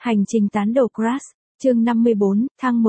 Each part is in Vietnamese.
Hành trình tán đồ Crash, chương 54, thăng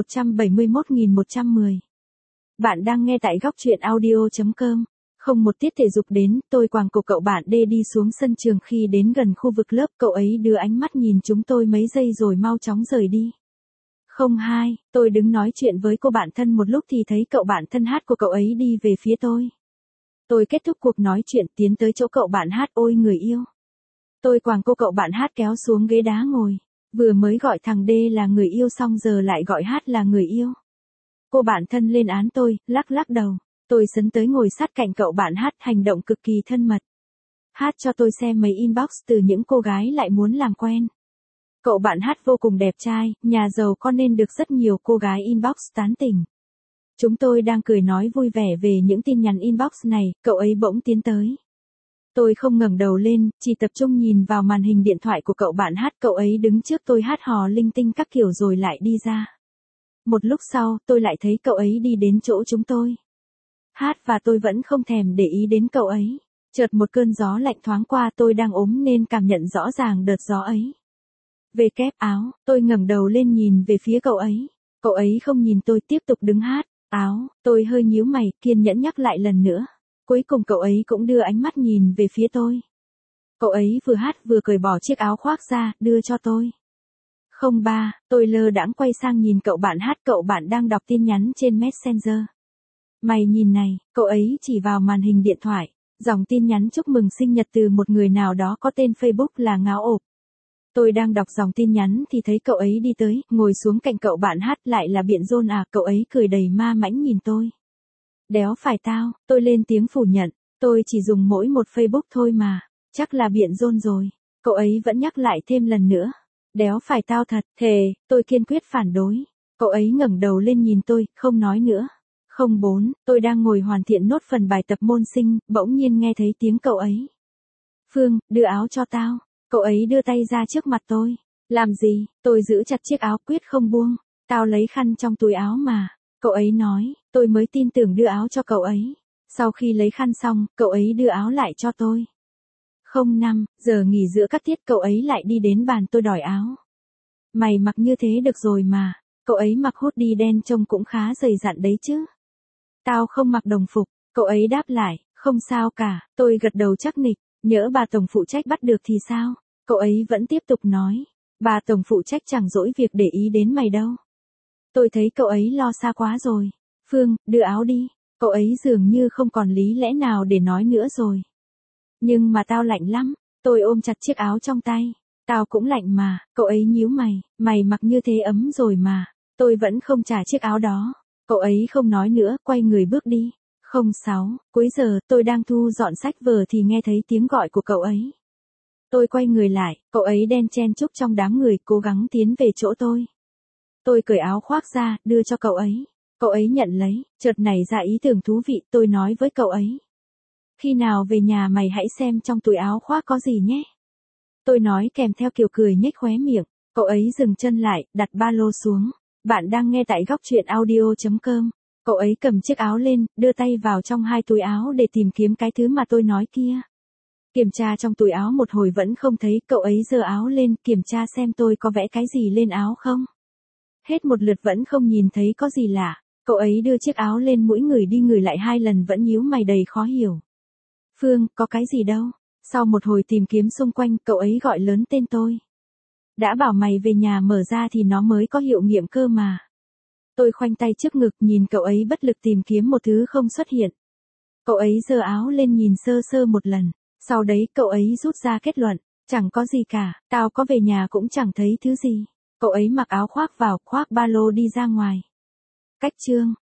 171.110. Bạn đang nghe tại góc truyện audio.com. Không một tiết thể dục đến, tôi quàng cổ cậu bạn D đi xuống sân trường. Khi đến gần khu vực lớp, cậu ấy đưa ánh mắt nhìn chúng tôi mấy giây rồi mau chóng rời đi. Không hai, tôi đứng nói chuyện với cô bạn thân một lúc thì thấy cậu bạn thân hát của cậu ấy đi về phía tôi. Tôi kết thúc cuộc nói chuyện tiến tới chỗ cậu bạn hát. Ôi người yêu. Tôi quàng cô cậu bạn hát kéo xuống ghế đá ngồi. Vừa mới gọi thằng D là người yêu xong giờ lại gọi hát là người yêu. Cô bạn thân lên án tôi, lắc lắc đầu. Tôi sấn tới ngồi sát cạnh cậu bạn hát, hành động cực kỳ thân mật. Hát cho tôi xem mấy inbox từ những cô gái lại muốn làm quen. Cậu bạn hát vô cùng đẹp trai, nhà giàu có nên được rất nhiều cô gái inbox tán tỉnh. Chúng tôi đang cười nói vui vẻ về những tin nhắn inbox này, cậu ấy bỗng tiến tới. Tôi không ngẩng đầu lên, chỉ tập trung nhìn vào màn hình điện thoại của cậu bạn hát. Cậu ấy đứng trước tôi hát hò linh tinh các kiểu rồi lại đi ra. Một lúc sau, tôi lại thấy cậu ấy đi đến chỗ chúng tôi. Hát và tôi vẫn không thèm để ý đến cậu ấy. Chợt một cơn gió lạnh thoáng qua, tôi đang ốm nên cảm nhận rõ ràng đợt gió ấy. Về kép áo, tôi ngẩng đầu lên nhìn về phía cậu ấy. Cậu ấy không nhìn tôi, tiếp tục đứng hát. Áo, tôi hơi nhíu mày, kiên nhẫn nhắc lại lần nữa. Cuối cùng cậu ấy cũng đưa ánh mắt nhìn về phía tôi. Cậu ấy vừa hát vừa cởi bỏ chiếc áo khoác ra, đưa cho tôi. 03, tôi lơ đãng quay sang nhìn cậu bạn hát. Cậu bạn đang đọc tin nhắn trên Messenger. Mày nhìn này, cậu ấy chỉ vào màn hình điện thoại. Dòng tin nhắn chúc mừng sinh nhật từ một người nào đó có tên Facebook là Ngáo Ộp. Tôi đang đọc dòng tin nhắn thì thấy cậu ấy đi tới, ngồi xuống cạnh cậu bạn hát. Lại là Biện Rôn à? Cậu ấy cười đầy ma mãnh nhìn tôi. Đéo phải tao, tôi lên tiếng phủ nhận. Tôi chỉ dùng mỗi một Facebook thôi mà. Chắc là Biện Rôn rồi. Cậu ấy vẫn nhắc lại thêm lần nữa. Đéo phải tao thật, thề, tôi kiên quyết phản đối. Cậu ấy ngẩng đầu lên nhìn tôi, không nói nữa. 04, tôi đang ngồi hoàn thiện nốt phần bài tập môn sinh, bỗng nhiên nghe thấy tiếng cậu ấy. Phương, đưa áo cho tao. Cậu ấy đưa tay ra trước mặt tôi. Làm gì? Tôi giữ chặt chiếc áo quyết không buông. Tao lấy khăn trong túi áo mà. Cậu ấy nói, tôi mới tin tưởng đưa áo cho cậu ấy. Sau khi lấy khăn xong, cậu ấy đưa áo lại cho tôi. 05, giờ nghỉ giữa các tiết cậu ấy lại đi đến bàn tôi đòi áo. Mày mặc như thế được rồi mà. Cậu ấy mặc hoodie đen trông cũng khá dày dặn đấy chứ. Tao không mặc đồng phục. Cậu ấy đáp lại, không sao cả. Tôi gật đầu chắc nịch. Nhỡ bà tổng phụ trách bắt được thì sao? Cậu ấy vẫn tiếp tục nói. Bà tổng phụ trách chẳng dỗi việc để ý đến mày đâu. Tôi thấy cậu ấy lo xa quá rồi. Phương, đưa áo đi. Cậu ấy dường như không còn lý lẽ nào để nói nữa rồi. Nhưng mà tao lạnh lắm. Tôi ôm chặt chiếc áo trong tay. Tao cũng lạnh mà. Cậu ấy nhíu mày. Mày mặc như thế ấm rồi mà. Tôi vẫn không trả chiếc áo đó. Cậu ấy không nói nữa, quay người bước đi. 06, cuối giờ, tôi đang thu dọn sách vở thì nghe thấy tiếng gọi của cậu ấy. Tôi quay người lại, cậu ấy đen chen chúc trong đám người, cố gắng tiến về chỗ tôi. Tôi cởi áo khoác ra, đưa cho cậu ấy. Cậu ấy nhận lấy, chợt nảy ra ý tưởng thú vị. Tôi nói với cậu ấy. Khi nào về nhà mày hãy xem trong túi áo khoác có gì nhé. Tôi nói kèm theo kiểu cười nhếch khóe miệng. Cậu ấy dừng chân lại, đặt ba lô xuống. Bạn đang nghe tại góc truyện audio.com. Cậu ấy cầm chiếc áo lên, đưa tay vào trong hai túi áo để tìm kiếm cái thứ mà tôi nói kia. Kiểm tra trong túi áo một hồi vẫn không thấy. Cậu ấy giơ áo lên, kiểm tra xem tôi có vẽ cái gì lên áo không. Hết một lượt vẫn không nhìn thấy có gì lạ. Cậu ấy đưa chiếc áo lên mũi người đi người lại 2 lần vẫn nhíu mày đầy khó hiểu. Phương, có cái gì đâu. Sau một hồi tìm kiếm xung quanh, cậu ấy gọi lớn tên tôi. Đã bảo mày về nhà mở ra thì nó mới có hiệu nghiệm cơ mà. Tôi khoanh tay trước ngực nhìn cậu ấy bất lực tìm kiếm một thứ không xuất hiện. Cậu ấy giơ áo lên nhìn sơ sơ một lần. Sau đấy cậu ấy rút ra kết luận. Chẳng có gì cả, tao có về nhà cũng chẳng thấy thứ gì. Cậu ấy mặc áo khoác vào, khoác ba lô đi ra ngoài. Cách chương.